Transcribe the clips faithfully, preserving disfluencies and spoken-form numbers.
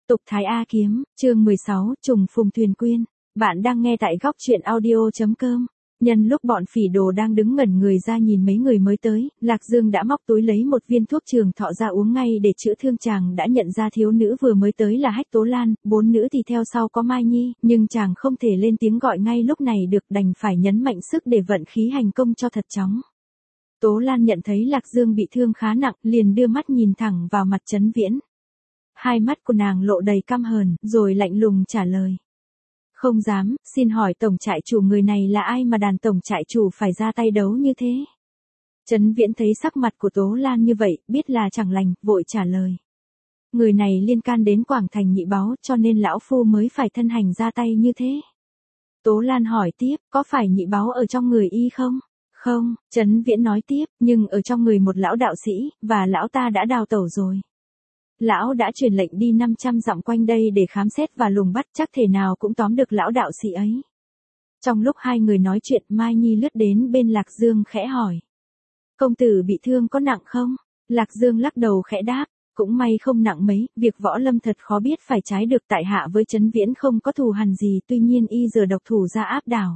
Tục Thái A Kiếm, chương mười sáu, Trùng Phùng Thuyền Quyên. Bạn đang nghe tại góc truyện audio chấm com. Nhân lúc bọn phỉ đồ đang đứng ngẩn người ra nhìn mấy người mới tới, Lạc Dương đã móc túi lấy một viên thuốc trường thọ ra uống ngay để chữa thương. Chàng đã nhận ra thiếu nữ vừa mới tới là Hách Tố Lan, bốn nữ thì theo sau có Mai Nhi, nhưng chàng không thể lên tiếng gọi ngay lúc này được, đành phải nhấn mạnh sức để vận khí hành công cho thật chóng. Tố Lan nhận thấy Lạc Dương bị thương khá nặng, liền đưa mắt nhìn thẳng vào mặt Trấn Viễn. Hai mắt của nàng lộ đầy căm hờn, rồi lạnh lùng trả lời. Không dám, xin hỏi tổng trại chủ người này là ai mà đàn tổng trại chủ phải ra tay đấu như thế? Trấn Viễn thấy sắc mặt của Tố Lan như vậy, biết là chẳng lành, vội trả lời. Người này liên can đến Quảng Thành Nhị Báu, cho nên lão phu mới phải thân hành ra tay như thế. Tố Lan hỏi tiếp, có phải Nhị Báu ở trong người y không? Không, Trấn Viễn nói tiếp, nhưng ở trong người một lão đạo sĩ, và lão ta đã đào tẩu rồi. Lão đã truyền lệnh đi năm trăm dặm quanh đây để khám xét và lùng bắt, chắc thể nào cũng tóm được lão đạo sĩ ấy. Trong lúc hai người nói chuyện, Mai Nhi lướt đến bên Lạc Dương khẽ hỏi. Công tử bị thương có nặng không? Lạc Dương lắc đầu khẽ đáp, cũng may không nặng mấy, việc võ lâm thật khó biết phải trái được, tại hạ với Trấn Viễn không có thù hằn gì, tuy nhiên y giờ độc thủ ra áp đảo.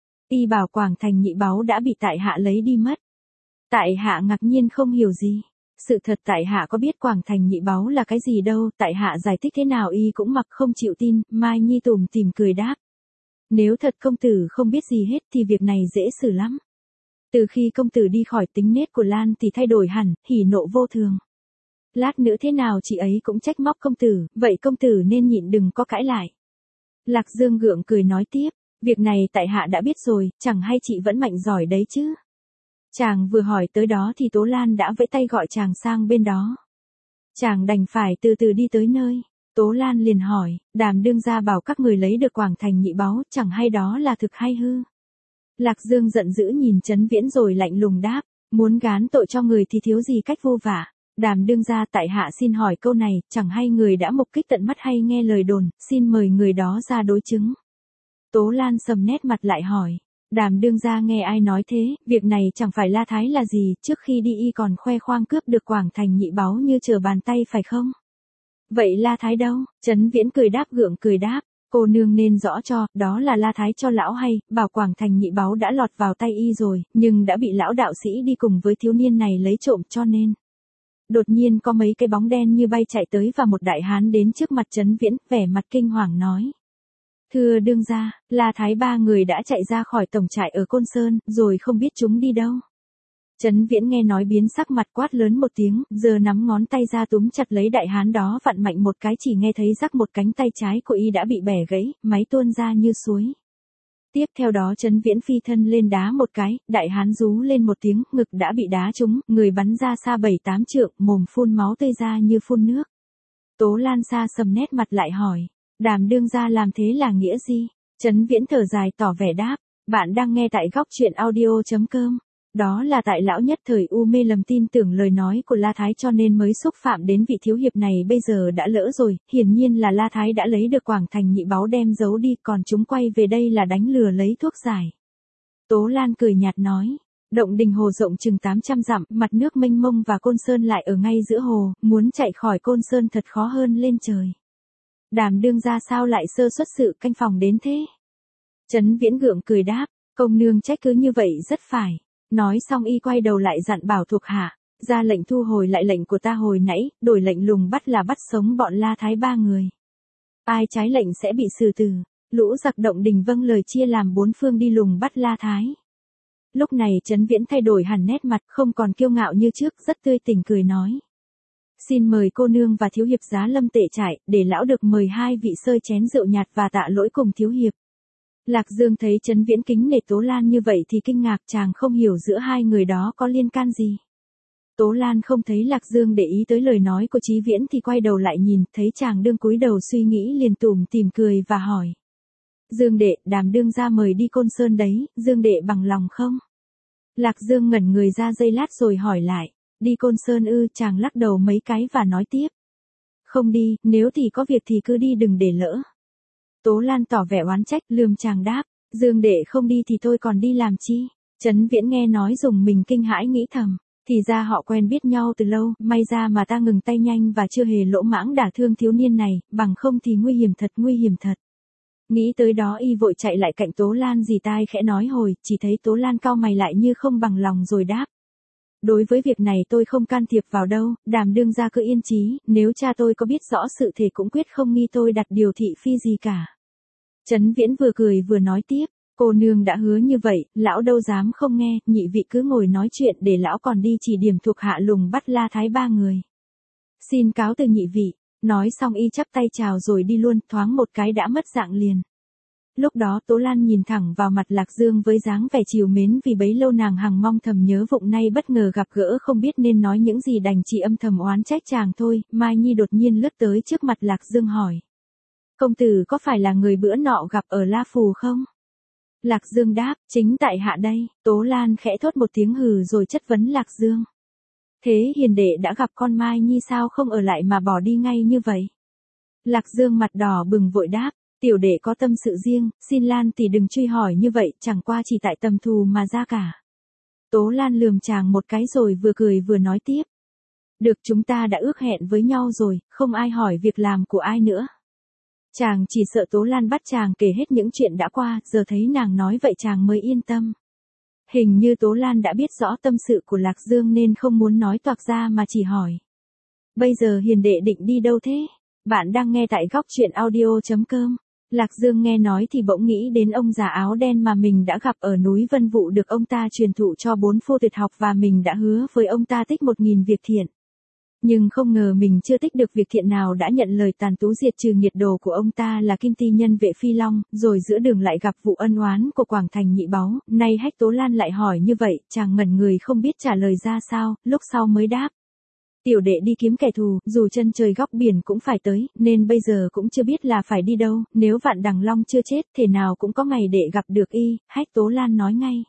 Y bảo Quảng Thành Nhị Báu đã bị tại hạ lấy đi mất. Tại hạ ngạc nhiên không hiểu gì. Sự thật tại hạ có biết Quảng Thành Nhị Báu là cái gì đâu, tại hạ giải thích thế nào y cũng mặc không chịu tin. Mai Nhi tủm tỉm cười đáp. Nếu thật công tử không biết gì hết thì việc này dễ xử lắm. Từ khi công tử đi khỏi, tính nết của Lan thì thay đổi hẳn, hỉ nộ vô thường. Lát nữa thế nào chị ấy cũng trách móc công tử, vậy công tử nên nhịn đừng có cãi lại. Lạc Dương gượng cười nói tiếp, việc này tại hạ đã biết rồi, chẳng hay chị vẫn mạnh giỏi đấy chứ. Chàng vừa hỏi tới đó thì Tố Lan đã vẫy tay gọi chàng sang bên đó. Chàng đành phải từ từ đi tới nơi. Tố Lan liền hỏi, Đàm đương gia bảo các người lấy được Quảng Thành Nhị Báu, chẳng hay đó là thực hay hư? Lạc Dương giận dữ nhìn Trấn Viễn rồi lạnh lùng đáp, muốn gán tội cho người thì thiếu gì cách vô vả. Đàm đương gia, tại hạ xin hỏi câu này, chẳng hay người đã mục kích tận mắt hay nghe lời đồn, xin mời người đó ra đối chứng. Tố Lan sầm nét mặt lại hỏi. Đàm đương gia nghe ai nói thế, việc này chẳng phải La Thái là gì, trước khi đi y còn khoe khoang cướp được Quảng Thành Nhị Báu như trở bàn tay phải không? Vậy La Thái đâu? Trấn Viễn cười đáp gượng cười đáp, cô nương nên rõ cho, đó là La Thái cho lão hay, bảo Quảng Thành Nhị Báu đã lọt vào tay y rồi, nhưng đã bị lão đạo sĩ đi cùng với thiếu niên này lấy trộm cho nên. Đột nhiên có mấy cái bóng đen như bay chạy tới và một đại hán đến trước mặt Trấn Viễn, vẻ mặt kinh hoàng nói. Thưa đương gia, La Thái ba người đã chạy ra khỏi tổng trại ở Côn Sơn, rồi không biết chúng đi đâu. Trấn Viễn nghe nói biến sắc mặt, quát lớn một tiếng, giờ nắm ngón tay ra túm chặt lấy đại hán đó vặn mạnh một cái, chỉ nghe thấy rắc một cánh tay trái của y đã bị bẻ gãy, máu tuôn ra như suối. Tiếp theo đó Trấn Viễn phi thân lên đá một cái, đại hán rú lên một tiếng, ngực đã bị đá trúng, người bắn ra xa bảy tám trượng, mồm phun máu tươi ra như phun nước. Tố Lan xa sầm nét mặt lại hỏi. Đàm đương gia làm thế là nghĩa gì? Trấn Viễn thở dài tỏ vẻ đáp, bạn đang nghe tại góc truyện audio chấm com. Đó là tại lão nhất thời u mê lầm tin tưởng lời nói của La Thái cho nên mới xúc phạm đến vị thiếu hiệp này, bây giờ đã lỡ rồi, hiển nhiên là La Thái đã lấy được Quảng Thành Nhị Báu đem giấu đi, còn chúng quay về đây là đánh lừa lấy thuốc giải. Tố Lan cười nhạt nói, động đình hồ rộng chừng tám trăm dặm, mặt nước mênh mông và Côn Sơn lại ở ngay giữa hồ, muốn chạy khỏi Côn Sơn thật khó hơn lên trời. Đàm đương gia sao lại sơ suất sự canh phòng đến thế? Trấn Viễn gượng cười đáp, công nương trách cứ như vậy rất phải. Nói xong y quay đầu lại dặn bảo thuộc hạ, ra lệnh thu hồi lại lệnh của ta hồi nãy, đổi lệnh lùng bắt là bắt sống bọn La Thái ba người. Ai trái lệnh sẽ bị xử tử. Lũ giặc động đình vâng lời chia làm bốn phương đi lùng bắt La Thái. Lúc này Trấn Viễn thay đổi hẳn nét mặt, không còn kiêu ngạo như trước, rất tươi tỉnh cười nói. Xin mời cô nương và thiếu hiệp giá lâm tệ trại, để lão được mời hai vị sơi chén rượu nhạt và tạ lỗi cùng thiếu hiệp. Lạc Dương thấy Trấn Viễn kính nể Tố Lan như vậy thì kinh ngạc, chàng không hiểu giữa hai người đó có liên can gì. Tố Lan không thấy Lạc Dương để ý tới lời nói của Chí Viễn thì quay đầu lại nhìn, thấy chàng đương cúi đầu suy nghĩ liền tủm tỉm cười và hỏi. Dương đệ, Đàm đương gia mời đi Côn Sơn đấy, Dương đệ bằng lòng không? Lạc Dương ngẩn người ra giây lát rồi hỏi lại. Đi Côn Sơn ư? Chàng lắc đầu mấy cái và nói tiếp. Không đi, nếu thì có việc thì cứ đi đừng để lỡ. Tố Lan tỏ vẻ oán trách, lườm chàng đáp. Dương đệ không đi thì thôi còn đi làm chi? Trấn Viễn nghe nói dùng mình kinh hãi nghĩ thầm. Thì ra họ quen biết nhau từ lâu, may ra mà ta ngừng tay nhanh và chưa hề lỗ mãng đả thương thiếu niên này, bằng không thì nguy hiểm thật, nguy hiểm thật. Nghĩ tới đó y vội chạy lại cạnh Tố Lan dì tai khẽ nói hồi, chỉ thấy Tố Lan cau mày lại như không bằng lòng rồi đáp. Đối với việc này tôi không can thiệp vào đâu, Đàm đương gia cứ yên chí, nếu cha tôi có biết rõ sự thể cũng quyết không nghi tôi đặt điều thị phi gì cả. Trấn Viễn vừa cười vừa nói tiếp, cô nương đã hứa như vậy, lão đâu dám không nghe, nhị vị cứ ngồi nói chuyện để lão còn đi chỉ điểm thuộc hạ lùng bắt La Thái ba người. Xin cáo từ nhị vị, nói xong y chắp tay chào rồi đi luôn, thoáng một cái đã mất dạng liền. Lúc đó Tố Lan nhìn thẳng vào mặt Lạc Dương với dáng vẻ trìu mến vì bấy lâu nàng hằng mong thầm nhớ vụng nay bất ngờ gặp gỡ không biết nên nói những gì đành chỉ âm thầm oán trách chàng thôi. Mai Nhi đột nhiên lướt tới trước mặt Lạc Dương hỏi. Công tử có phải là người bữa nọ gặp ở La Phù không? Lạc Dương đáp, chính tại hạ đây. Tố Lan khẽ thốt một tiếng hừ rồi chất vấn Lạc Dương. Thế hiền đệ đã gặp con Mai Nhi sao không ở lại mà bỏ đi ngay như vậy? Lạc Dương mặt đỏ bừng vội đáp. Tiểu đệ có tâm sự riêng, xin Lan tỷ đừng truy hỏi như vậy, chẳng qua chỉ tại tầm thù mà ra cả. Tố Lan lườm chàng một cái rồi vừa cười vừa nói tiếp. Được, chúng ta đã ước hẹn với nhau rồi, không ai hỏi việc làm của ai nữa. Chàng chỉ sợ Tố Lan bắt chàng kể hết những chuyện đã qua, giờ thấy nàng nói vậy chàng mới yên tâm. Hình như Tố Lan đã biết rõ tâm sự của Lạc Dương nên không muốn nói toạc ra mà chỉ hỏi. Bây giờ hiền đệ định đi đâu thế? Bạn đang nghe tại góc truyện audio chấm com. Lạc Dương nghe nói thì bỗng nghĩ đến ông già áo đen mà mình đã gặp ở núi Vân Vụ được ông ta truyền thụ cho bốn phu tuyệt học và mình đã hứa với ông ta tích một nghìn việc thiện. Nhưng không ngờ mình chưa tích được việc thiện nào đã nhận lời tàn tú diệt trừ nghiệt đồ của ông ta là Kim Ti Nhân Vệ Phi Long, rồi giữa đường lại gặp vụ ân oán của Quảng Thành Nhị Báu, nay Hách Tố Lan lại hỏi như vậy, chàng ngẩn người không biết trả lời ra sao, lúc sau mới đáp. Tiểu đệ đi kiếm kẻ thù, dù chân trời góc biển cũng phải tới, nên bây giờ cũng chưa biết là phải đi đâu, nếu Vạn Đằng Long chưa chết, thể nào cũng có ngày đệ gặp được y, Hách Tố Lan nói ngay.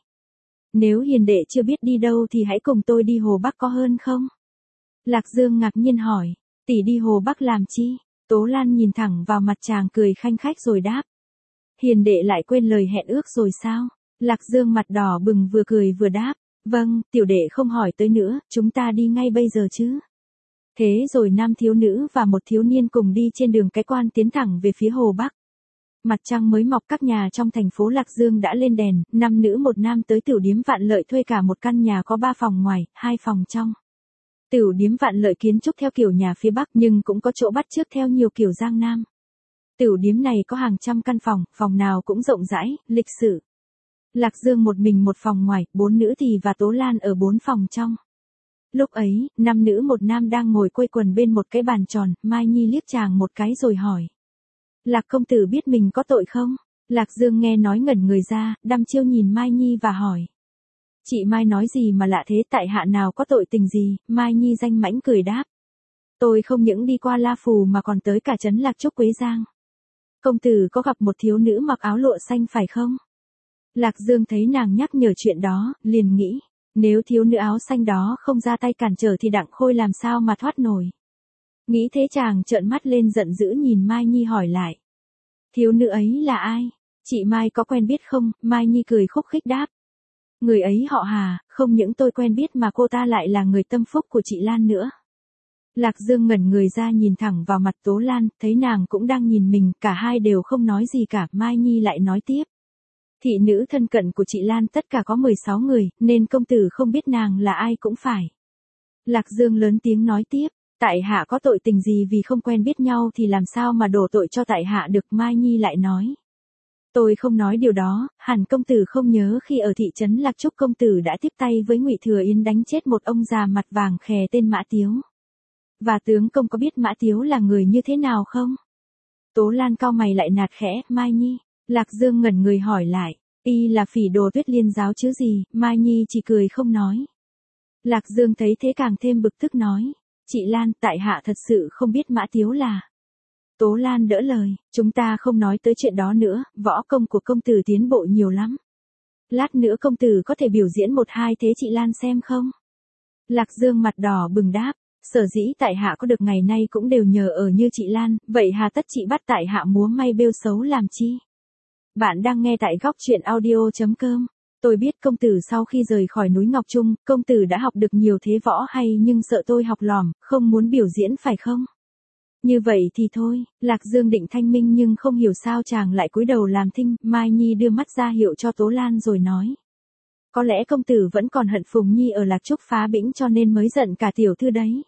Nếu hiền đệ chưa biết đi đâu thì hãy cùng tôi đi Hồ Bắc có hơn không? Lạc Dương ngạc nhiên hỏi, tỷ đi Hồ Bắc làm chi? Tố Lan nhìn thẳng vào mặt chàng cười khanh khách rồi đáp. Hiền đệ lại quên lời hẹn ước rồi sao? Lạc Dương mặt đỏ bừng vừa cười vừa đáp. Vâng, tiểu đệ không hỏi tới nữa, chúng ta đi ngay bây giờ chứ. Thế rồi nam thiếu nữ và một thiếu niên cùng đi trên đường cái quan tiến thẳng về phía Hồ Bắc. Mặt trăng mới mọc, các nhà trong thành phố Lạc Dương đã lên đèn, năm nữ một nam tới Tiểu Điếm Vạn Lợi thuê cả một căn nhà có ba phòng ngoài, hai phòng trong. Tiểu Điếm Vạn Lợi kiến trúc theo kiểu nhà phía Bắc nhưng cũng có chỗ bắt chước theo nhiều kiểu Giang Nam. Tiểu điếm này có hàng trăm căn phòng, phòng nào cũng rộng rãi, lịch sự. Lạc Dương một mình một phòng ngoài, bốn nữ thì và Tố Lan ở bốn phòng trong. Lúc ấy, năm nữ một nam đang ngồi quây quần bên một cái bàn tròn, Mai Nhi liếc chàng một cái rồi hỏi. Lạc công tử biết mình có tội không? Lạc Dương nghe nói ngẩn người ra, đăm chiêu nhìn Mai Nhi và hỏi. Chị Mai nói gì mà lạ thế, tại hạ nào có tội tình gì? Mai Nhi danh mãnh cười đáp. Tôi không những đi qua La Phù mà còn tới cả trấn Lạc Trúc Quế Giang. Công tử có gặp một thiếu nữ mặc áo lụa xanh phải không? Lạc Dương thấy nàng nhắc nhở chuyện đó, liền nghĩ, nếu thiếu nữ áo xanh đó không ra tay cản trở thì Đặng Khôi làm sao mà thoát nổi. Nghĩ thế chàng trợn mắt lên giận dữ nhìn Mai Nhi hỏi lại. Thiếu nữ ấy là ai? Chị Mai có quen biết không? Mai Nhi cười khúc khích đáp. Người ấy họ Hà, không những tôi quen biết mà cô ta lại là người tâm phúc của chị Lan nữa. Lạc Dương ngẩn người ra nhìn thẳng vào mặt Tố Lan, thấy nàng cũng đang nhìn mình, cả hai đều không nói gì cả, Mai Nhi lại nói tiếp. Thị nữ thân cận của chị Lan tất cả có mười sáu người, nên công tử không biết nàng là ai cũng phải. Lạc Dương lớn tiếng nói tiếp, tại hạ có tội tình gì vì không quen biết nhau thì làm sao mà đổ tội cho tại hạ được. Mai Nhi lại nói. Tôi không nói điều đó, hẳn công tử không nhớ khi ở thị trấn Lạc Trúc công tử đã tiếp tay với Ngụy Thừa Yến đánh chết một ông già mặt vàng khè tên Mã Tiếu. Và tướng công có biết Mã Tiếu là người như thế nào không? Tố Lan cau mày lại nạt khẽ, Mai Nhi. Lạc Dương ngẩn người hỏi lại, y là phỉ đồ Tuyết Liên giáo chứ gì? Mai Nhi chỉ cười không nói. Lạc Dương thấy thế càng thêm bực tức nói, chị Lan, tại hạ thật sự không biết Mã Tiếu là. Tố Lan đỡ lời, chúng ta không nói tới chuyện đó nữa, võ công của công tử tiến bộ nhiều lắm. Lát nữa công tử có thể biểu diễn một hai thế chị Lan xem không? Lạc Dương mặt đỏ bừng đáp, sở dĩ tại hạ có được ngày nay cũng đều nhờ ở như chị Lan, vậy hà tất chị bắt tại hạ múa may bêu xấu làm chi? Bạn đang nghe tại góc truyện audio chấm com. Tôi biết công tử sau khi rời khỏi núi Ngọc Trung, công tử đã học được nhiều thế võ hay nhưng sợ tôi học lỏm, không muốn biểu diễn phải không? Như vậy thì thôi, Lạc Dương định thanh minh nhưng không hiểu sao chàng lại cúi đầu làm thinh, Mai Nhi đưa mắt ra hiệu cho Tố Lan rồi nói. Có lẽ công tử vẫn còn hận Phùng Nhi ở Lạc Trúc phá bĩnh cho nên mới giận cả tiểu thư đấy.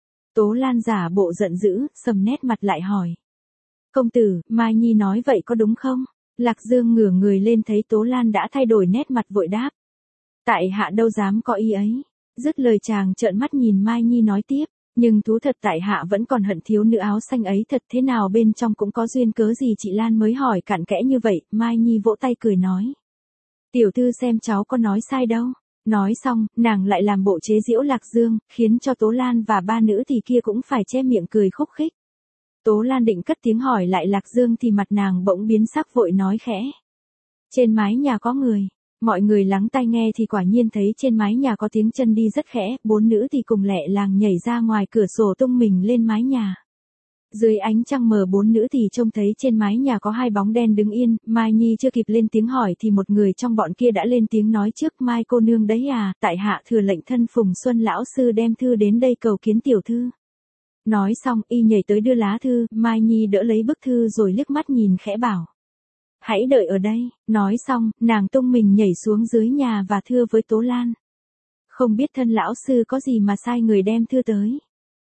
Tố Lan giả bộ giận dữ, sầm nét mặt lại hỏi. Công tử, Mai Nhi nói vậy có đúng không? Lạc Dương ngửa người lên thấy Tố Lan đã thay đổi nét mặt vội đáp. Tại hạ đâu dám có ý ấy. Dứt lời chàng trợn mắt nhìn Mai Nhi nói tiếp. Nhưng thú thật tại hạ vẫn còn hận thiếu nữ áo xanh ấy thật, thế nào bên trong cũng có duyên cớ gì chị Lan mới hỏi cặn kẽ như vậy. Mai Nhi vỗ tay cười nói. Tiểu thư xem cháu có nói sai đâu. Nói xong, nàng lại làm bộ chế giễu Lạc Dương, khiến cho Tố Lan và ba nữ thì kia cũng phải che miệng cười khúc khích. Tố Lan định cất tiếng hỏi lại Lạc Dương thì mặt nàng bỗng biến sắc vội nói khẽ. Trên mái nhà có người. Mọi người lắng tai nghe thì quả nhiên thấy trên mái nhà có tiếng chân đi rất khẽ, bốn nữ thì cùng lẹ làng nhảy ra ngoài cửa sổ tung mình lên mái nhà. Dưới ánh trăng mờ bốn nữ thì trông thấy trên mái nhà có hai bóng đen đứng yên, Mai Nhi chưa kịp lên tiếng hỏi thì một người trong bọn kia đã lên tiếng nói trước. Mai cô nương đấy à, tại hạ thừa lệnh thân Phùng Xuân lão sư đem thư đến đây cầu kiến tiểu thư. Nói xong y nhảy tới đưa lá thư, Mai Nhi đỡ lấy bức thư rồi liếc mắt nhìn khẽ bảo. Hãy đợi ở đây, nói xong, nàng tung mình nhảy xuống dưới nhà và thưa với Tố Lan. Không biết thân lão sư có gì mà sai người đem thư tới.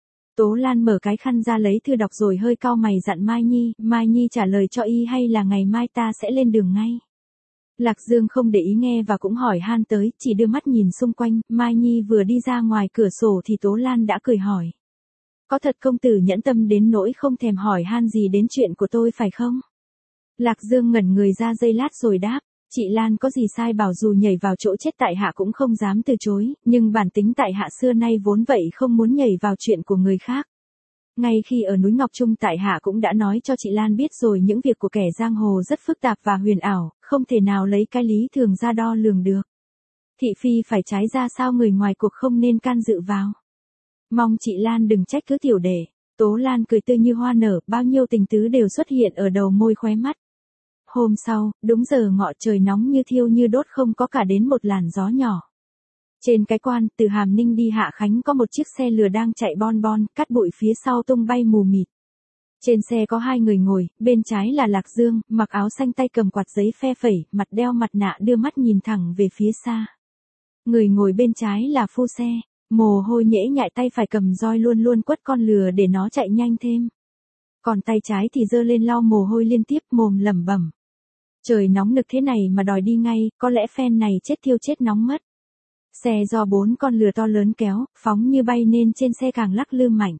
Tố Lan mở cái khăn ra lấy thư đọc rồi hơi cau mày dặn Mai Nhi, Mai Nhi trả lời cho y hay là ngày mai ta sẽ lên đường ngay. Lạc Dương không để ý nghe và cũng hỏi han tới, chỉ đưa mắt nhìn xung quanh, Mai Nhi vừa đi ra ngoài cửa sổ thì Tố Lan đã cười hỏi. Có thật công tử nhẫn tâm đến nỗi không thèm hỏi han gì đến chuyện của tôi phải không? Lạc Dương ngẩn người ra giây lát rồi đáp, chị Lan có gì sai bảo dù nhảy vào chỗ chết tại hạ cũng không dám từ chối, nhưng bản tính tại hạ xưa nay vốn vậy không muốn nhảy vào chuyện của người khác. Ngay khi ở núi Ngọc Trung tại hạ cũng đã nói cho chị Lan biết rồi, những việc của kẻ giang hồ rất phức tạp và huyền ảo, không thể nào lấy cái lý thường ra đo lường được. Thị phi phải trái ra sao người ngoài cuộc không nên can dự vào. Mong chị Lan đừng trách cứ tiểu đệ. Tố Lan cười tươi như hoa nở, bao nhiêu tình tứ đều xuất hiện ở đầu môi khóe mắt. Hôm sau, đúng giờ ngọ trời nóng như thiêu như đốt, không có cả đến một làn gió nhỏ. Trên cái quan, từ Hàm Ninh đi Hạ Khánh có một chiếc xe lừa đang chạy bon bon, cát bụi phía sau tung bay mù mịt. Trên xe có hai người ngồi, bên trái là Lạc Dương, mặc áo xanh tay cầm quạt giấy phe phẩy, mặt đeo mặt nạ đưa mắt nhìn thẳng về phía xa. Người ngồi bên trái là phu xe, mồ hôi nhễ nhại, tay phải cầm roi luôn luôn quất con lừa để nó chạy nhanh thêm. Còn tay trái thì giơ lên lau mồ hôi liên tiếp, mồm lẩm bẩm. Trời nóng nực thế này mà đòi đi ngay, có lẽ phen này chết thiêu chết nóng mất. Xe do bốn con lừa to lớn kéo, phóng như bay nên trên xe càng lắc lư mạnh.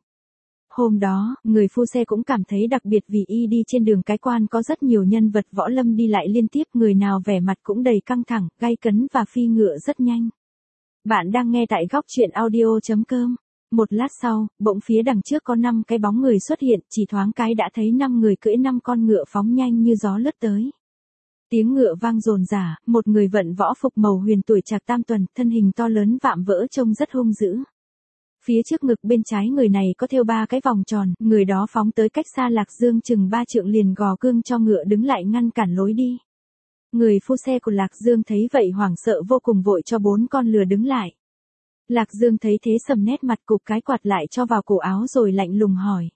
Hôm đó, người phu xe cũng cảm thấy đặc biệt vì y đi trên đường cái quan có rất nhiều nhân vật võ lâm đi lại liên tiếp, người nào vẻ mặt cũng đầy căng thẳng, gay cấn và phi ngựa rất nhanh. Bạn đang nghe tại góc truyện audio chấm com. Một lát sau, bỗng phía đằng trước có năm cái bóng người xuất hiện, chỉ thoáng cái đã thấy năm người cưỡi năm con ngựa phóng nhanh như gió lướt tới. Tiếng ngựa vang rồn rả, một người vận võ phục màu huyền tuổi trạc tam tuần, thân hình to lớn vạm vỡ trông rất hung dữ. Phía trước ngực bên trái người này có thêu ba cái vòng tròn, người đó phóng tới cách xa Lạc Dương chừng ba trượng liền gò cương cho ngựa đứng lại ngăn cản lối đi. Người phu xe của Lạc Dương thấy vậy hoảng sợ vô cùng, vội cho bốn con lừa đứng lại. Lạc Dương thấy thế sầm nét mặt, cụp cái quạt lại cho vào cổ áo rồi lạnh lùng hỏi.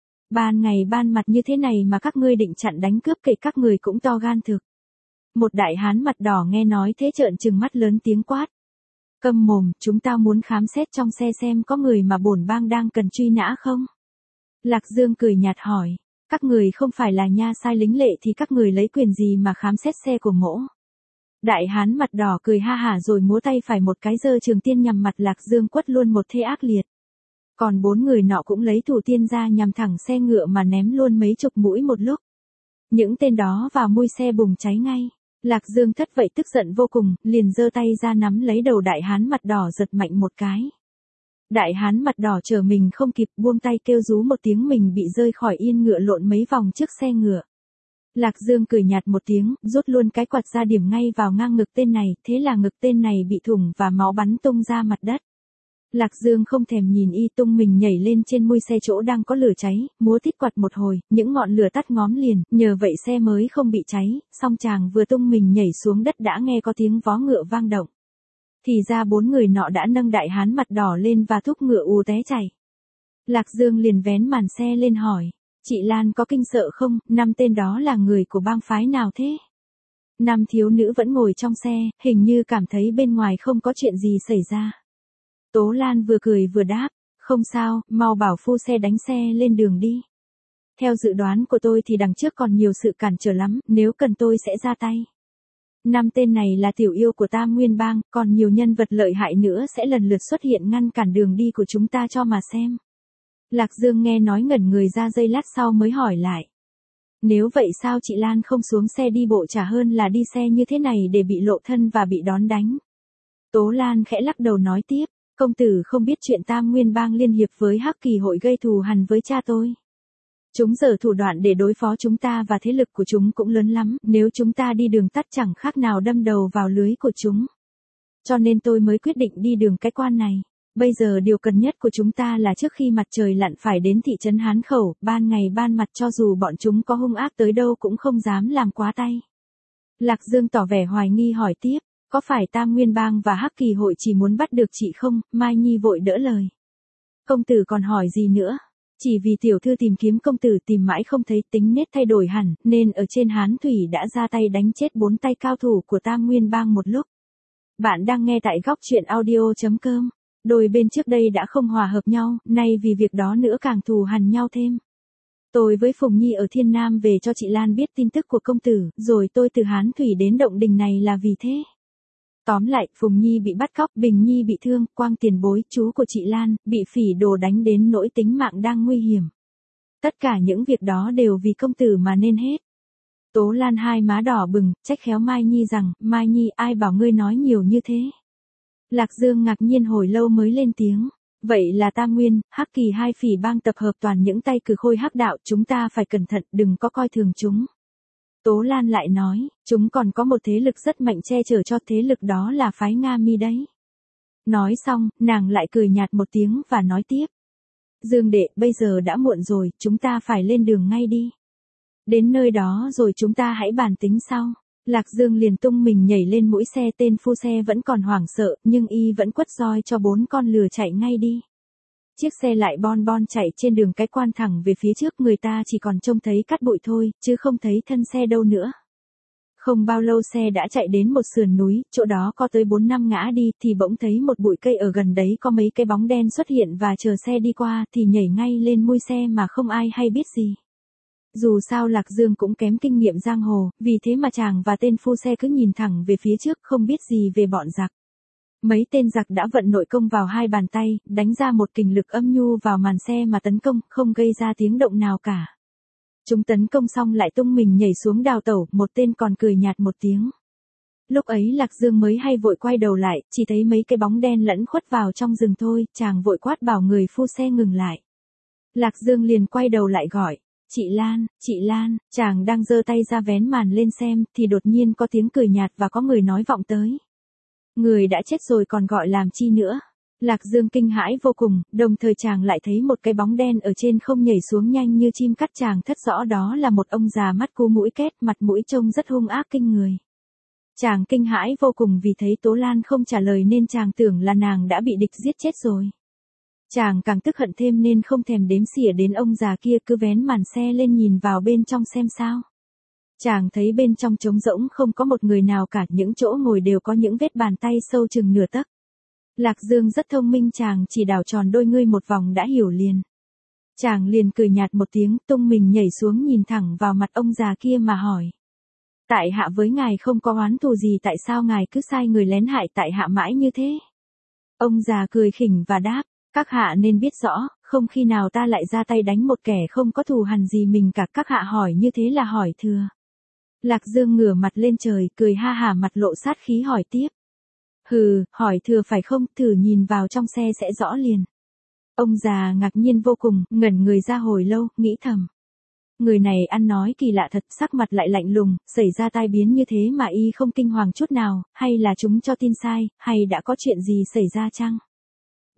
Ban ngày ban mặt như thế này mà các ngươi định chặn đánh cướp kệ, các người cũng to gan thực. Một đại hán mặt đỏ nghe nói thế trợn trừng mắt lớn tiếng quát. Câm mồm, chúng ta muốn khám xét trong xe xem có người mà bổn bang đang cần truy nã không? Lạc Dương cười nhạt hỏi. Các người không phải là nha sai lính lệ thì các người lấy quyền gì mà khám xét xe của mỗ? Đại hán mặt đỏ cười ha hả rồi múa tay phải một cái giơ trường tiên nhằm mặt Lạc Dương quất luôn một thế ác liệt. Còn bốn người nọ cũng lấy thủ tiên ra nhằm thẳng xe ngựa mà ném luôn mấy chục mũi một lúc. Những tên đó vào mui xe bùng cháy ngay. Lạc Dương thất vậy tức giận vô cùng, liền giơ tay ra nắm lấy đầu đại hán mặt đỏ giật mạnh một cái. Đại hán mặt đỏ chờ mình không kịp, buông tay kêu rú một tiếng, mình bị rơi khỏi yên ngựa lộn mấy vòng trước xe ngựa. Lạc Dương cười nhạt một tiếng, rút luôn cái quạt ra điểm ngay vào ngang ngực tên này, thế là ngực tên này bị thủng và máu bắn tung ra mặt đất. Lạc Dương không thèm nhìn y, tung mình nhảy lên trên mui xe chỗ đang có lửa cháy, múa tít quạt một hồi, những ngọn lửa tắt ngóm liền, nhờ vậy xe mới không bị cháy, xong chàng vừa tung mình nhảy xuống đất đã nghe có tiếng vó ngựa vang động. Thì ra bốn người nọ đã nâng đại hán mặt đỏ lên và thúc ngựa ù té chạy. Lạc Dương liền vén màn xe lên hỏi, chị Lan có kinh sợ không, năm tên đó là người của bang phái nào thế? Năm thiếu nữ vẫn ngồi trong xe, hình như cảm thấy bên ngoài không có chuyện gì xảy ra. Tố Lan vừa cười vừa đáp, không sao, mau bảo phu xe đánh xe lên đường đi. Theo dự đoán của tôi thì đằng trước còn nhiều sự cản trở lắm, nếu cần tôi sẽ ra tay. Năm tên này là tiểu yêu của Tam Nguyên Bang, còn nhiều nhân vật lợi hại nữa sẽ lần lượt xuất hiện ngăn cản đường đi của chúng ta cho mà xem. Lạc Dương nghe nói ngẩn người ra giây lát sau mới hỏi lại. Nếu vậy sao chị Lan không xuống xe đi bộ chả hơn là đi xe như thế này để bị lộ thân và bị đón đánh. Tố Lan khẽ lắc đầu nói tiếp, công tử không biết chuyện Tam Nguyên Bang liên hiệp với Hắc Kỳ hội gây thù hằn với cha tôi. Chúng giở thủ đoạn để đối phó chúng ta và thế lực của chúng cũng lớn lắm, nếu chúng ta đi đường tắt chẳng khác nào đâm đầu vào lưới của chúng. Cho nên tôi mới quyết định đi đường cái quan này. Bây giờ điều cần nhất của chúng ta là trước khi mặt trời lặn phải đến thị trấn Hán Khẩu, ban ngày ban mặt cho dù bọn chúng có hung ác tới đâu cũng không dám làm quá tay. Lạc Dương tỏ vẻ hoài nghi hỏi tiếp, có phải Tam Nguyên Bang và Hắc Kỳ hội chỉ muốn bắt được chị không? Mai Nhi vội đỡ lời. Công tử còn hỏi gì nữa? Chỉ vì tiểu thư tìm kiếm công tử tìm mãi không thấy, tính nết thay đổi hẳn, nên ở trên Hán Thủy đã ra tay đánh chết bốn tay cao thủ của Tam Nguyên Bang một lúc. Bạn đang nghe tại góc truyện audio chấm com. Đôi bên trước đây đã không hòa hợp nhau, nay vì việc đó nữa càng thù hằn nhau thêm. Tôi với Phùng Nhi ở Thiên Nam về cho chị Lan biết tin tức của công tử, rồi tôi từ Hán Thủy đến động đình này là vì thế. Tóm lại, Phùng Nhi bị bắt cóc, Bình Nhi bị thương, Quang tiền bối, chú của chị Lan, bị phỉ đồ đánh đến nỗi tính mạng đang nguy hiểm. Tất cả những việc đó đều vì công tử mà nên hết. Tố Lan hai má đỏ bừng, trách khéo Mai Nhi rằng, Mai Nhi ai bảo ngươi nói nhiều như thế. Lạc Dương ngạc nhiên hồi lâu mới lên tiếng. Vậy là Tam Nguyên, Hắc Kỳ hai phỉ bang tập hợp toàn những tay cừ khôi hắc đạo, chúng ta phải cẩn thận, đừng có coi thường chúng. Tố Lan lại nói, chúng còn có một thế lực rất mạnh che chở cho, thế lực đó là phái Nga Mi đấy. Nói xong, nàng lại cười nhạt một tiếng và nói tiếp. Dương đệ, bây giờ đã muộn rồi, chúng ta phải lên đường ngay đi. Đến nơi đó rồi chúng ta hãy bàn tính sau. Lạc Dương liền tung mình nhảy lên mũi xe, tên phu xe vẫn còn hoảng sợ, nhưng y vẫn quất roi cho bốn con lừa chạy ngay đi. Chiếc xe lại bon bon chạy trên đường cái quan thẳng về phía trước, người ta chỉ còn trông thấy cát bụi thôi, chứ không thấy thân xe đâu nữa. Không bao lâu xe đã chạy đến một sườn núi, chỗ đó có tới bốn năm ngã đi, thì bỗng thấy một bụi cây ở gần đấy có mấy cái bóng đen xuất hiện và chờ xe đi qua, thì nhảy ngay lên mui xe mà không ai hay biết gì. Dù sao Lạc Dương cũng kém kinh nghiệm giang hồ, vì thế mà chàng và tên phu xe cứ nhìn thẳng về phía trước không biết gì về bọn giặc. Mấy tên giặc đã vận nội công vào hai bàn tay, đánh ra một kình lực âm nhu vào màn xe mà tấn công, không gây ra tiếng động nào cả. Chúng tấn công xong lại tung mình nhảy xuống đào tẩu, một tên còn cười nhạt một tiếng. Lúc ấy Lạc Dương mới hay vội quay đầu lại, chỉ thấy mấy cái bóng đen lẫn khuất vào trong rừng thôi, chàng vội quát bảo người phu xe ngừng lại. Lạc Dương liền quay đầu lại gọi. Chị Lan, chị Lan, chàng đang giơ tay ra vén màn lên xem, thì đột nhiên có tiếng cười nhạt và có người nói vọng tới. Người đã chết rồi còn gọi làm chi nữa. Lạc Dương kinh hãi vô cùng, đồng thời chàng lại thấy một cái bóng đen ở trên không nhảy xuống nhanh như chim cắt, chàng thất rõ đó là một ông già mắt cú mũi két, mặt mũi trông rất hung ác kinh người. Chàng kinh hãi vô cùng vì thấy Tố Lan không trả lời nên chàng tưởng là nàng đã bị địch giết chết rồi. Chàng càng tức hận thêm nên không thèm đếm xỉa đến ông già kia, cứ vén màn xe lên nhìn vào bên trong xem sao. Chàng thấy bên trong trống rỗng không có một người nào cả, những chỗ ngồi đều có những vết bàn tay sâu chừng nửa tấc. Lạc Dương rất thông minh, chàng chỉ đảo tròn đôi ngươi một vòng đã hiểu liền. Chàng liền cười nhạt một tiếng, tung mình nhảy xuống nhìn thẳng vào mặt ông già kia mà hỏi. Tại hạ với ngài không có oán thù gì, tại sao ngài cứ sai người lén hại tại hạ mãi như thế? Ông già cười khỉnh và đáp. Các hạ nên biết rõ, không khi nào ta lại ra tay đánh một kẻ không có thù hằn gì mình cả, các hạ hỏi như thế là hỏi thừa. Lạc Dương ngửa mặt lên trời, cười ha hả, mặt lộ sát khí hỏi tiếp. Hừ, hỏi thừa phải không, thử nhìn vào trong xe sẽ rõ liền. Ông già ngạc nhiên vô cùng, ngẩn người ra hồi lâu, nghĩ thầm. Người này ăn nói kỳ lạ thật, sắc mặt lại lạnh lùng, xảy ra tai biến như thế mà y không kinh hoàng chút nào, hay là chúng cho tin sai, hay đã có chuyện gì xảy ra chăng?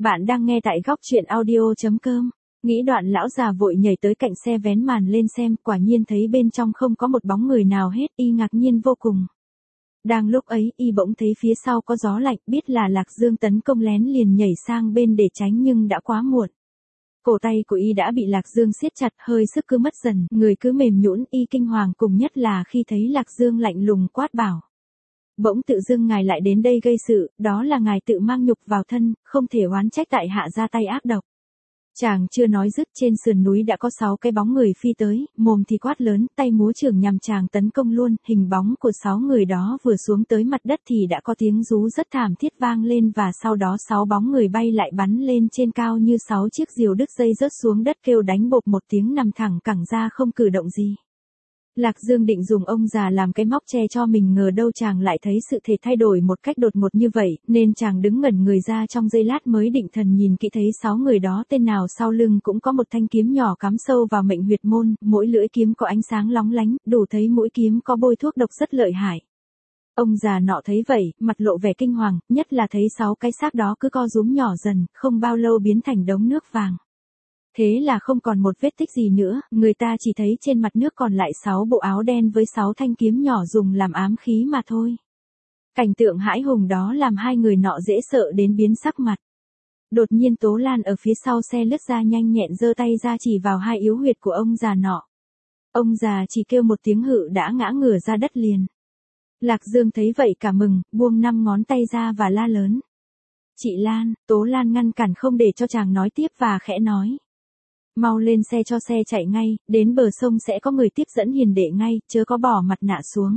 Bạn đang nghe tại góc truyện audio.com. Nghĩ đoạn lão già vội nhảy tới cạnh xe vén màn lên xem, quả nhiên thấy bên trong không có một bóng người nào hết, y ngạc nhiên vô cùng. Đang lúc ấy, y bỗng thấy phía sau có gió lạnh, biết là Lạc Dương tấn công lén liền nhảy sang bên để tránh nhưng đã quá muộn. Cổ tay của y đã bị Lạc Dương siết chặt, hơi sức cứ mất dần, người cứ mềm nhũn, y kinh hoàng cùng nhất là khi thấy Lạc Dương lạnh lùng quát bảo. Bỗng tự dưng ngài lại đến đây gây sự, đó là ngài tự mang nhục vào thân, không thể oán trách tại hạ ra tay ác độc. Chàng chưa nói dứt, trên sườn núi đã có sáu cái bóng người phi tới, mồm thì quát lớn, tay múa chưởng nhằm chàng tấn công luôn, hình bóng của sáu người đó vừa xuống tới mặt đất thì đã có tiếng rú rất thảm thiết vang lên và sau đó sáu bóng người bay lại bắn lên trên cao như sáu chiếc diều đứt dây rớt xuống đất kêu đánh bộp một tiếng nằm thẳng cẳng ra không cử động gì. Lạc Dương định dùng ông già làm cái móc che cho mình, ngờ đâu chàng lại thấy sự thể thay đổi một cách đột ngột như vậy, nên chàng đứng ngẩn người ra trong giây lát mới định thần nhìn kỹ thấy sáu người đó tên nào sau lưng cũng có một thanh kiếm nhỏ cắm sâu vào mệnh huyệt môn, mỗi lưỡi kiếm có ánh sáng lóng lánh, đủ thấy mũi kiếm có bôi thuốc độc rất lợi hại. Ông già nọ thấy vậy, mặt lộ vẻ kinh hoàng, nhất là thấy sáu cái xác đó cứ co rúm nhỏ dần, không bao lâu biến thành đống nước vàng. Thế là không còn một vết tích gì nữa, người ta chỉ thấy trên mặt nước còn lại sáu bộ áo đen với sáu thanh kiếm nhỏ dùng làm ám khí mà thôi. Cảnh tượng hãi hùng đó làm hai người nọ dễ sợ đến biến sắc mặt. Đột nhiên Tố Lan ở phía sau xe lướt ra nhanh nhẹn giơ tay ra chỉ vào hai yếu huyệt của ông già nọ. Ông già chỉ kêu một tiếng hự đã ngã ngửa ra đất liền. Lạc Dương thấy vậy cả mừng, buông năm ngón tay ra và la lớn. Chị Lan, Tố Lan ngăn cản không để cho chàng nói tiếp và khẽ nói. Mau lên xe cho xe chạy ngay, đến bờ sông sẽ có người tiếp dẫn hiền đệ ngay, chớ có bỏ mặt nạ xuống.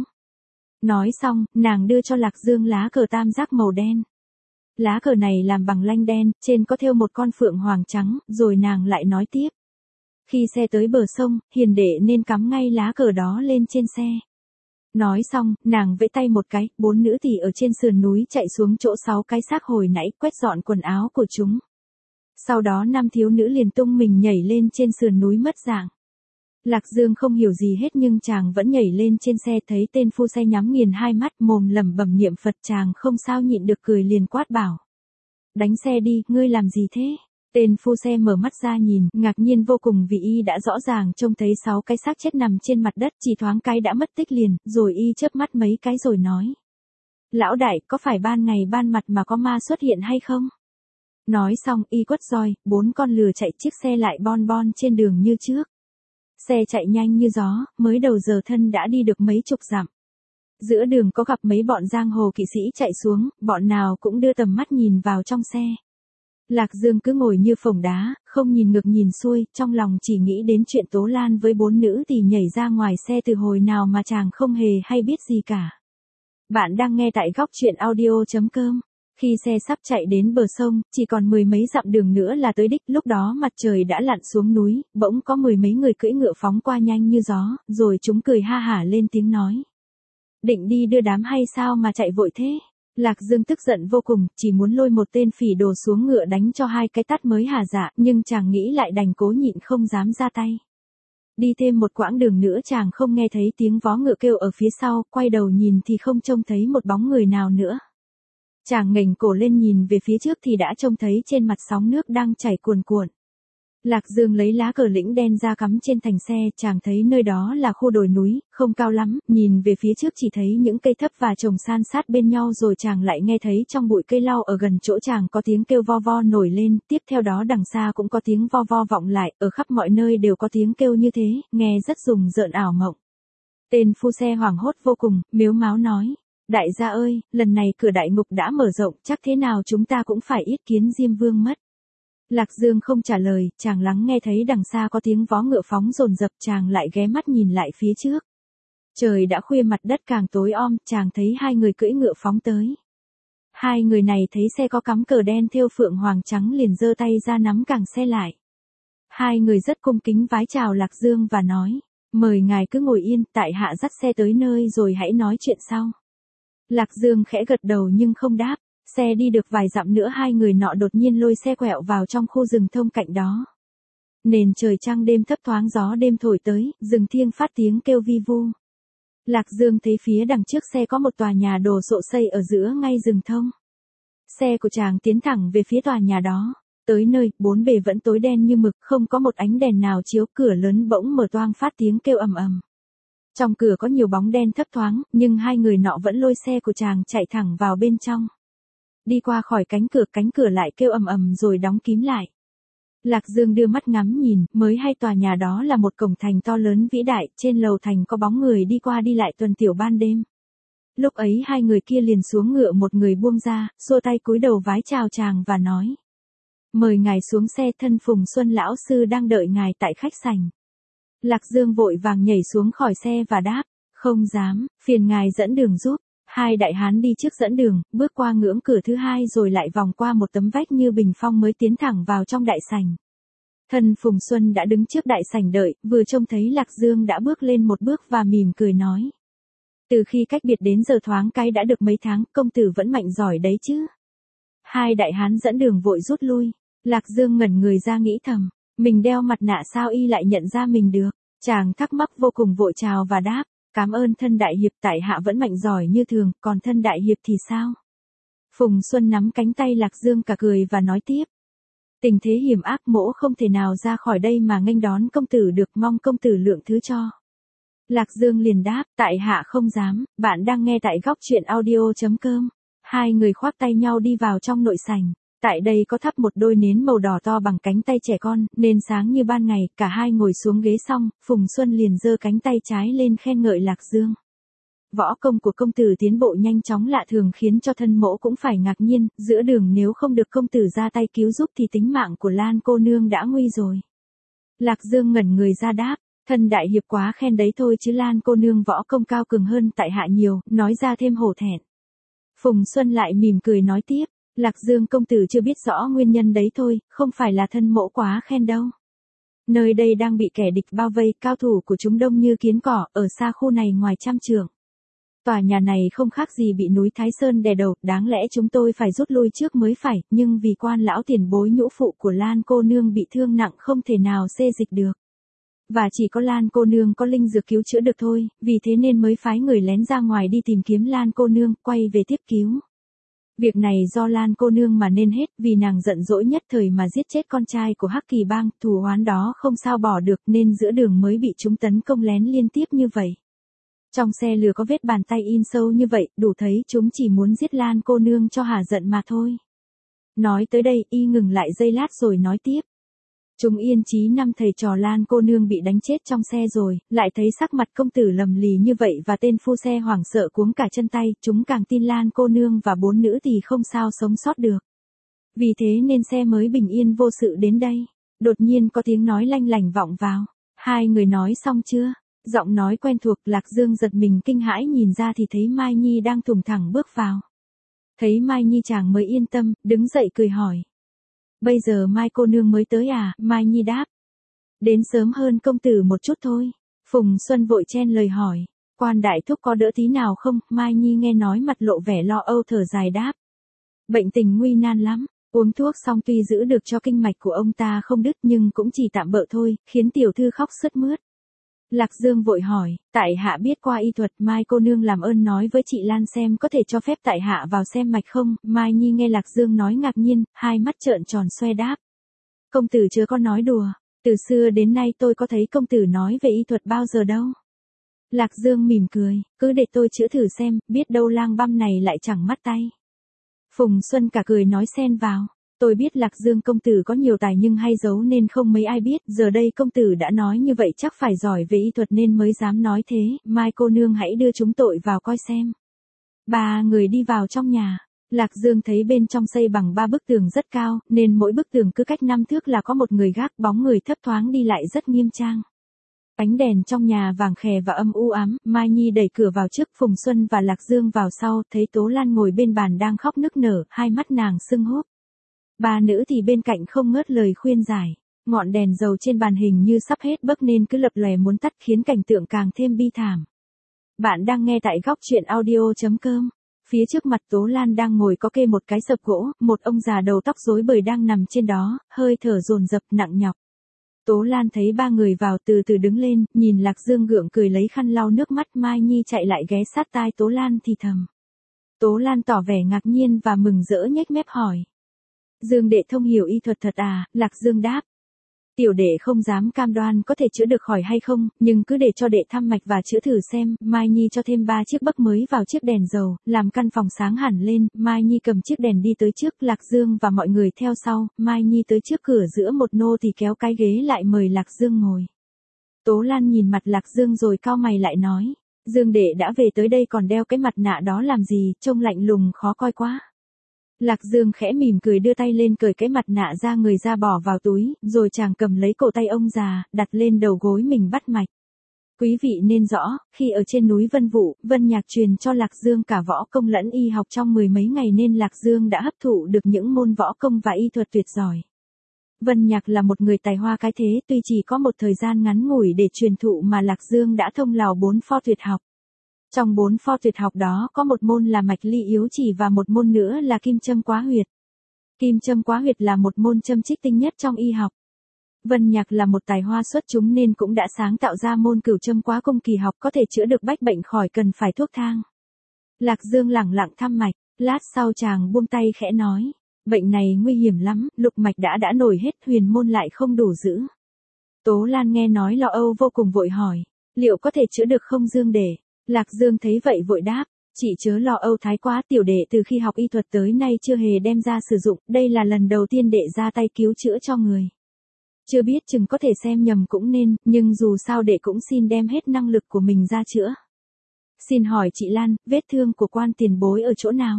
Nói xong, nàng đưa cho Lạc Dương lá cờ tam giác màu đen. Lá cờ này làm bằng lanh đen, trên có thêu một con phượng hoàng trắng, rồi nàng lại nói tiếp. Khi xe tới bờ sông, hiền đệ nên cắm ngay lá cờ đó lên trên xe. Nói xong, nàng vẫy tay một cái, bốn nữ tỳ ở trên sườn núi chạy xuống chỗ sáu cái xác hồi nãy quét dọn quần áo của chúng. Sau đó năm thiếu nữ liền tung mình nhảy lên trên sườn núi mất dạng. Lạc Dương không hiểu gì hết nhưng chàng vẫn nhảy lên trên xe, thấy tên phu xe nhắm nghiền hai mắt mồm lẩm bẩm niệm Phật, chàng không sao nhịn được cười liền quát bảo. Đánh xe đi, ngươi làm gì thế? Tên phu xe mở mắt ra nhìn, ngạc nhiên vô cùng vì y đã rõ ràng trông thấy sáu cái xác chết nằm trên mặt đất, chỉ thoáng cái đã mất tích liền, rồi y chớp mắt mấy cái rồi nói. Lão đại, có phải ban ngày ban mặt mà có ma xuất hiện hay không? Nói xong y quất roi, bốn con lừa chạy chiếc xe lại bon bon trên đường như trước. Xe chạy nhanh như gió, mới đầu giờ thân đã đi được mấy chục dặm. Giữa đường có gặp mấy bọn giang hồ kỵ sĩ chạy xuống, bọn nào cũng đưa tầm mắt nhìn vào trong xe. Lạc Dương cứ ngồi như phồng đá, không nhìn ngược nhìn xuôi, trong lòng chỉ nghĩ đến chuyện Tố Lan với bốn nữ thì nhảy ra ngoài xe từ hồi nào mà chàng không hề hay biết gì cả. Bạn đang nghe tại góc truyện audio.com. Khi xe sắp chạy đến bờ sông, chỉ còn mười mấy dặm đường nữa là tới đích, lúc đó mặt trời đã lặn xuống núi, bỗng có mười mấy người cưỡi ngựa phóng qua nhanh như gió, rồi chúng cười ha hả lên tiếng nói. Định đi đưa đám hay sao mà chạy vội thế? Lạc Dương tức giận vô cùng, chỉ muốn lôi một tên phỉ đồ xuống ngựa đánh cho hai cái tát mới hà dạ, nhưng chàng nghĩ lại đành cố nhịn không dám ra tay. Đi thêm một quãng đường nữa chàng không nghe thấy tiếng vó ngựa kêu ở phía sau, quay đầu nhìn thì không trông thấy một bóng người nào nữa. Chàng nghềnh cổ lên nhìn về phía trước thì đã trông thấy trên mặt sóng nước đang chảy cuồn cuộn. Lạc Dương lấy lá cờ lĩnh đen ra cắm trên thành xe, chàng thấy nơi đó là khu đồi núi, không cao lắm, nhìn về phía trước chỉ thấy những cây thấp và trồng san sát bên nhau, rồi chàng lại nghe thấy trong bụi cây lau ở gần chỗ chàng có tiếng kêu vo vo nổi lên, tiếp theo đó đằng xa cũng có tiếng vo vo vọng lại, ở khắp mọi nơi đều có tiếng kêu như thế, nghe rất rùng rợn ảo mộng. Tên phu xe hoảng hốt vô cùng, mếu máo nói. Đại gia ơi, lần này cửa đại ngục đã mở rộng, chắc thế nào chúng ta cũng phải yết kiến Diêm Vương mất. Lạc Dương không trả lời, chàng lắng nghe thấy đằng xa có tiếng vó ngựa phóng dồn dập, chàng lại ghé mắt nhìn lại phía trước. Trời đã khuya, mặt đất càng tối om, chàng thấy hai người cưỡi ngựa phóng tới. Hai người này thấy xe có cắm cờ đen thêu phượng hoàng trắng liền giơ tay ra nắm càng xe lại. Hai người rất cung kính vái chào Lạc Dương và nói, mời ngài cứ ngồi yên, tại hạ dắt xe tới nơi rồi hãy nói chuyện sau. Lạc Dương khẽ gật đầu nhưng không đáp, xe đi được vài dặm nữa hai người nọ đột nhiên lôi xe quẹo vào trong khu rừng thông cạnh đó. Nền trời trăng đêm thấp thoáng, gió đêm thổi tới, rừng thiêng phát tiếng kêu vi vu. Lạc Dương thấy phía đằng trước xe có một tòa nhà đồ sộ xây ở giữa ngay rừng thông. Xe của chàng tiến thẳng về phía tòa nhà đó. Tới nơi, bốn bề vẫn tối đen như mực, không có một ánh đèn nào chiếu, cửa lớn bỗng mở toang phát tiếng kêu ầm ầm. Trong cửa có nhiều bóng đen thấp thoáng, nhưng hai người nọ vẫn lôi xe của chàng chạy thẳng vào bên trong. Đi qua khỏi cánh cửa, cánh cửa lại kêu ầm ầm rồi đóng kín lại. Lạc Dương đưa mắt ngắm nhìn, mới hay tòa nhà đó là một cổng thành to lớn vĩ đại, trên lầu thành có bóng người đi qua đi lại tuần tiểu ban đêm. Lúc ấy hai người kia liền xuống ngựa, một người buông ra, xua tay cúi đầu vái chào chàng và nói: "Mời ngài xuống xe, thân Phùng Xuân lão sư đang đợi ngài tại khách sảnh." Lạc Dương vội vàng nhảy xuống khỏi xe và đáp: "Không dám, phiền ngài dẫn đường giúp." Hai đại hán đi trước dẫn đường, bước qua ngưỡng cửa thứ hai rồi lại vòng qua một tấm vách như bình phong mới tiến thẳng vào trong đại sảnh. Thân Phùng Xuân đã đứng trước đại sảnh đợi, vừa trông thấy Lạc Dương đã bước lên một bước và mỉm cười nói: "Từ khi cách biệt đến giờ thoáng cái đã được mấy tháng, công tử vẫn mạnh giỏi đấy chứ." Hai đại hán dẫn đường vội rút lui. Lạc Dương ngẩn người ra nghĩ thầm, mình đeo mặt nạ sao y lại nhận ra mình được. Chàng thắc mắc vô cùng vội chào và đáp: "Cảm ơn thân đại hiệp, tại hạ vẫn mạnh giỏi như thường, còn thân đại hiệp thì sao?" Phùng Xuân nắm cánh tay Lạc Dương cả cười và nói tiếp: "Tình thế hiểm ác, mỗ không thể nào ra khỏi đây mà nghênh đón công tử được, mong công tử lượng thứ cho." Lạc Dương liền đáp: "Tại hạ không dám." Bạn đang nghe tại góc truyện audio chấm com. Hai người khoác tay nhau đi vào trong nội sảnh. Tại đây có thắp một đôi nến màu đỏ to bằng cánh tay trẻ con, nên sáng như ban ngày. Cả hai ngồi xuống ghế xong, Phùng Xuân liền giơ cánh tay trái lên khen ngợi Lạc Dương. "Võ công của công tử tiến bộ nhanh chóng lạ thường, khiến cho thân mỗ cũng phải ngạc nhiên, giữa đường nếu không được công tử ra tay cứu giúp thì tính mạng của Lan cô nương đã nguy rồi." Lạc Dương ngẩn người ra đáp: "Thân đại hiệp quá khen đấy thôi chứ Lan cô nương võ công cao cường hơn tại hạ nhiều." Nói ra thêm hổ thẹn. Phùng Xuân lại mỉm cười nói tiếp: "Lạc Dương công tử chưa biết rõ nguyên nhân đấy thôi, không phải là thân mỗ quá khen đâu. Nơi đây đang bị kẻ địch bao vây, cao thủ của chúng đông như kiến cỏ, ở xa khu này ngoài trăm trượng. Tòa nhà này không khác gì bị núi Thái Sơn đè đầu, đáng lẽ chúng tôi phải rút lui trước mới phải, nhưng vì quan lão tiền bối nhũ phụ của Lan cô nương bị thương nặng không thể nào xê dịch được. Và chỉ có Lan cô nương có linh dược cứu chữa được thôi, vì thế nên mới phái người lén ra ngoài đi tìm kiếm Lan cô nương, quay về tiếp cứu. Việc này do Lan cô nương mà nên hết, vì nàng giận dỗi nhất thời mà giết chết con trai của Hắc Kỳ Bang, thù oán đó không sao bỏ được nên giữa đường mới bị chúng tấn công lén liên tiếp như vậy. Trong xe lừa có vết bàn tay in sâu như vậy, đủ thấy chúng chỉ muốn giết Lan cô nương cho hả giận mà thôi." Nói tới đây, y ngừng lại giây lát rồi nói tiếp: "Chúng yên chí năm thầy trò Lan cô nương bị đánh chết trong xe rồi, lại thấy sắc mặt công tử lầm lì như vậy và tên phu xe hoảng sợ cuống cả chân tay, chúng càng tin Lan cô nương và bốn nữ thì không sao sống sót được. Vì thế nên xe mới bình yên vô sự đến đây." Đột nhiên có tiếng nói lanh lảnh vọng vào. "Hai người nói xong chưa?" Giọng nói quen thuộc. Lạc Dương giật mình kinh hãi, nhìn ra thì thấy Mai Nhi đang thùng thẳng bước vào. Thấy Mai Nhi chàng mới yên tâm, đứng dậy cười hỏi: "Bây giờ Mai cô nương mới tới à?" Mai Nhi đáp: "Đến sớm hơn công tử một chút thôi." Phùng Xuân vội chen lời hỏi: "Quan đại thúc có đỡ tí nào không?" Mai Nhi nghe nói mặt lộ vẻ lo âu, thở dài đáp: "Bệnh tình nguy nan lắm, uống thuốc xong tuy giữ được cho kinh mạch của ông ta không đứt nhưng cũng chỉ tạm bợ thôi, khiến tiểu thư khóc sướt mướt." Lạc Dương vội hỏi: "Tại hạ biết qua y thuật, Mai cô nương làm ơn nói với chị Lan xem có thể cho phép tại hạ vào xem mạch không?" Mai Nhi nghe Lạc Dương nói ngạc nhiên, hai mắt trợn tròn xoe đáp: "Công tử chớ có nói đùa, từ xưa đến nay tôi có thấy công tử nói về y thuật bao giờ đâu." Lạc Dương mỉm cười: "Cứ để tôi chữa thử xem, biết đâu lang băm này lại chẳng mắt tay." Phùng Xuân cả cười nói xen vào: "Tôi biết Lạc Dương công tử có nhiều tài nhưng hay giấu nên không mấy ai biết, giờ đây công tử đã nói như vậy chắc phải giỏi về y thuật nên mới dám nói thế, Mai cô nương hãy đưa chúng tội vào coi xem." Ba người đi vào trong nhà. Lạc Dương thấy bên trong xây bằng ba bức tường rất cao, nên mỗi bức tường cứ cách năm thước là có một người gác, bóng người thấp thoáng đi lại rất nghiêm trang. Ánh đèn trong nhà vàng khè và âm u ám. Mai Nhi đẩy cửa vào trước, Phùng Xuân và Lạc Dương vào sau, thấy Tố Lan ngồi bên bàn đang khóc nức nở, hai mắt nàng sưng húp. Ba nữ thì bên cạnh không ngớt lời khuyên giải. Ngọn đèn dầu trên bàn hình như sắp hết bấc nên cứ lập lòe muốn tắt, khiến cảnh tượng càng thêm bi thảm. Bạn đang nghe tại góc truyện audio chấm com. Phía trước mặt Tố Lan đang ngồi có kê một cái sập gỗ, một ông già đầu tóc rối bời đang nằm trên đó, hơi thở dồn dập nặng nhọc. Tố Lan thấy ba người vào từ từ đứng lên, nhìn Lạc Dương gượng cười lấy khăn lau nước mắt. Mai Nhi chạy lại ghé sát tai Tố Lan thì thầm: Tố Lan tỏ vẻ ngạc nhiên và mừng rỡ nhếch mép hỏi. Dương đệ thông hiểu y thuật thật à, Lạc Dương đáp. Tiểu đệ không dám cam đoan có thể chữa được khỏi hay không, nhưng cứ để cho đệ thăm mạch và chữa thử xem. Mai Nhi cho thêm ba chiếc bấc mới vào chiếc đèn dầu, làm căn phòng sáng hẳn lên. Mai Nhi cầm chiếc đèn đi tới trước, Lạc Dương và mọi người theo sau. Mai Nhi tới trước cửa giữa một nô thì kéo cái ghế lại mời Lạc Dương ngồi. Tố Lan nhìn mặt Lạc Dương rồi cau mày lại nói. Dương đệ đã về tới đây còn đeo cái mặt nạ đó làm gì, trông lạnh lùng khó coi quá. Lạc Dương khẽ mỉm cười đưa tay lên cởi cái mặt nạ ra người ra bỏ vào túi, rồi chàng cầm lấy cổ tay ông già, đặt lên đầu gối mình bắt mạch. Quý vị nên rõ, khi ở trên núi Vân Vũ, Vân Nhạc truyền cho Lạc Dương cả võ công lẫn y học trong mười mấy ngày nên Lạc Dương đã hấp thụ được những môn võ công và y thuật tuyệt giỏi. Vân Nhạc là một người tài hoa cái thế, tuy chỉ có một thời gian ngắn ngủi để truyền thụ mà Lạc Dương đã thông lào bốn pho tuyệt học. Trong bốn pho tuyệt học đó có một môn là mạch ly yếu chỉ và một môn nữa là kim châm quá huyệt. Kim châm quá huyệt là một môn châm trích tinh nhất trong y học. Vân Nhạc là một tài hoa xuất chúng nên cũng đã sáng tạo ra môn cửu châm quá cung kỳ học có thể chữa được bách bệnh khỏi cần phải thuốc thang. Lạc Dương lẳng lặng thăm mạch, lát sau chàng buông tay khẽ nói. Bệnh này nguy hiểm lắm, lục mạch đã đã nổi hết, huyền môn lại không đủ giữ. Tố Lan nghe nói lo âu vô cùng vội hỏi. Liệu có thể chữa được không Dương đệ? Lạc Dương thấy vậy vội đáp. Chị chớ lo âu thái quá, tiểu đệ từ khi học y thuật tới nay chưa hề đem ra sử dụng, đây là lần đầu tiên đệ ra tay cứu chữa cho người. Chưa biết chừng có thể xem nhầm cũng nên, nhưng dù sao đệ cũng xin đem hết năng lực của mình ra chữa. Xin hỏi chị Lan, vết thương của quan tiền bối ở chỗ nào?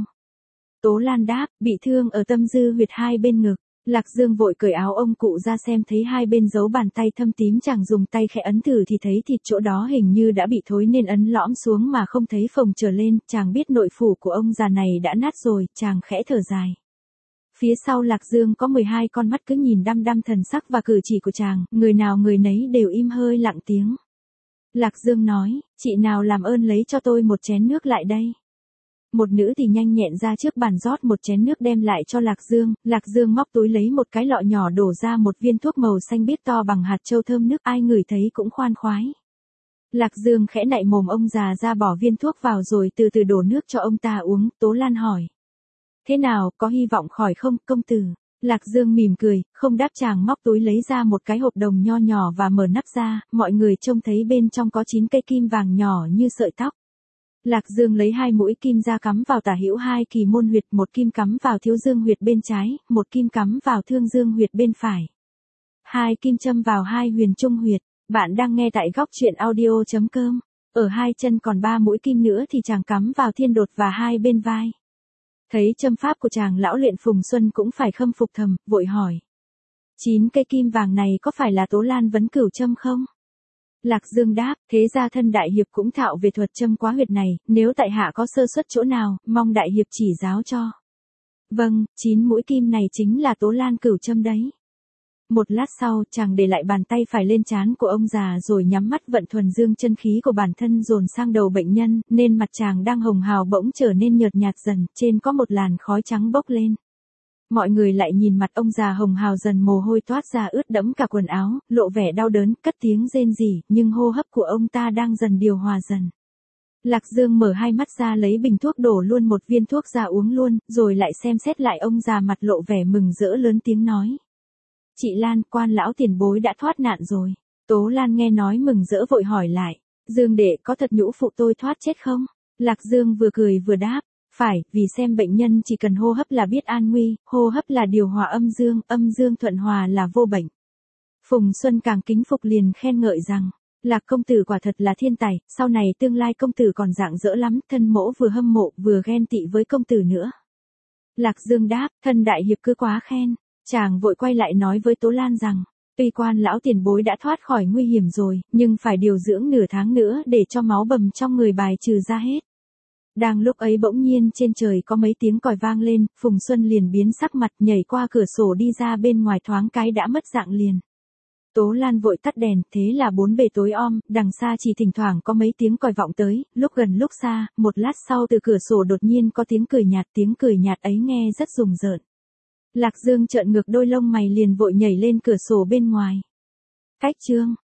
Tố Lan đáp, bị thương ở tâm dư huyệt hai bên ngực. Lạc Dương vội cởi áo ông cụ ra xem thấy hai bên dấu bàn tay thâm tím, chàng dùng tay khẽ ấn thử thì thấy thịt chỗ đó hình như đã bị thối nên ấn lõm xuống mà không thấy phồng trở lên, chàng biết nội phủ của ông già này đã nát rồi, chàng khẽ thở dài. Phía sau Lạc Dương có mười hai con mắt cứ nhìn đăm đăm thần sắc và cử chỉ của chàng, người nào người nấy đều im hơi lặng tiếng. Lạc Dương nói, chị nào làm ơn lấy cho tôi một chén nước lại đây. Một nữ thì nhanh nhẹn ra trước bàn rót một chén nước đem lại cho Lạc Dương, Lạc Dương móc túi lấy một cái lọ nhỏ đổ ra một viên thuốc màu xanh biếc to bằng hạt châu thơm nước, ai ngửi thấy cũng khoan khoái. Lạc Dương khẽ nạy mồm ông già ra bỏ viên thuốc vào rồi từ từ đổ nước cho ông ta uống. Tố Lan hỏi. Thế nào, có hy vọng khỏi không, công tử? Lạc Dương mỉm cười, không đáp, chàng móc túi lấy ra một cái hộp đồng nho nhỏ và mở nắp ra, mọi người trông thấy bên trong có chín cây kim vàng nhỏ như sợi tóc. Lạc Dương lấy hai mũi kim ra cắm vào tả hữu hai kỳ môn huyệt, một kim cắm vào thiếu dương huyệt bên trái, một kim cắm vào thương dương huyệt bên phải. Hai kim châm vào hai huyền trung huyệt. Bạn đang nghe tại góc truyện audio chấm com. Ở hai chân còn ba mũi kim nữa thì chàng cắm vào thiên đột và hai bên vai. Thấy châm pháp của chàng, lão luyện Phùng Xuân cũng phải khâm phục thầm, vội hỏi. Chín cây kim vàng này có phải là Tố Lan vấn cửu châm không? Lạc Dương đáp, thế ra thân đại hiệp cũng thạo về thuật châm quá huyệt này, nếu tại hạ có sơ suất chỗ nào, mong đại hiệp chỉ giáo cho. Vâng, chín mũi kim này chính là Tố Lan cửu châm đấy. Một lát sau, chàng để lại bàn tay phải lên trán của ông già rồi nhắm mắt vận thuần dương chân khí của bản thân dồn sang đầu bệnh nhân, nên mặt chàng đang hồng hào bỗng trở nên nhợt nhạt dần, trên có một làn khói trắng bốc lên. Mọi người lại nhìn mặt ông già hồng hào dần, mồ hôi toát ra ướt đẫm cả quần áo, lộ vẻ đau đớn, cất tiếng rên rỉ, nhưng hô hấp của ông ta đang dần điều hòa dần. Lạc Dương mở hai mắt ra lấy bình thuốc đổ luôn một viên thuốc ra uống luôn, rồi lại xem xét lại ông già, mặt lộ vẻ mừng rỡ lớn tiếng nói. Chị Lan, quan lão tiền bối đã thoát nạn rồi. Tố Lan nghe nói mừng rỡ vội hỏi lại. Dương đệ có thật nhũ phụ tôi thoát chết không? Lạc Dương vừa cười vừa đáp. Phải, vì xem bệnh nhân chỉ cần hô hấp là biết an nguy, hô hấp là điều hòa âm dương, âm dương thuận hòa là vô bệnh. Phùng Xuân càng kính phục liền khen ngợi rằng, Lạc công tử quả thật là thiên tài, sau này tương lai công tử còn rạng rỡ lắm, thân mỗ vừa hâm mộ vừa ghen tị với công tử nữa. Lạc Dương đáp, thân đại hiệp cứ quá khen. Chàng vội quay lại nói với Tố Lan rằng, tuy quan lão tiền bối đã thoát khỏi nguy hiểm rồi, nhưng phải điều dưỡng nửa tháng nữa để cho máu bầm trong người bài trừ ra hết. Đang lúc ấy bỗng nhiên trên trời có mấy tiếng còi vang lên, Phùng Xuân liền biến sắc mặt, nhảy qua cửa sổ đi ra bên ngoài, thoáng cái đã mất dạng liền. Tố Lan vội tắt đèn, thế là bốn bề tối om, đằng xa chỉ thỉnh thoảng có mấy tiếng còi vọng tới, lúc gần lúc xa, một lát sau từ cửa sổ đột nhiên có tiếng cười nhạt, tiếng cười nhạt ấy nghe rất rùng rợn. Lạc Dương trợn ngược đôi lông mày liền vội nhảy lên cửa sổ bên ngoài. Cách chương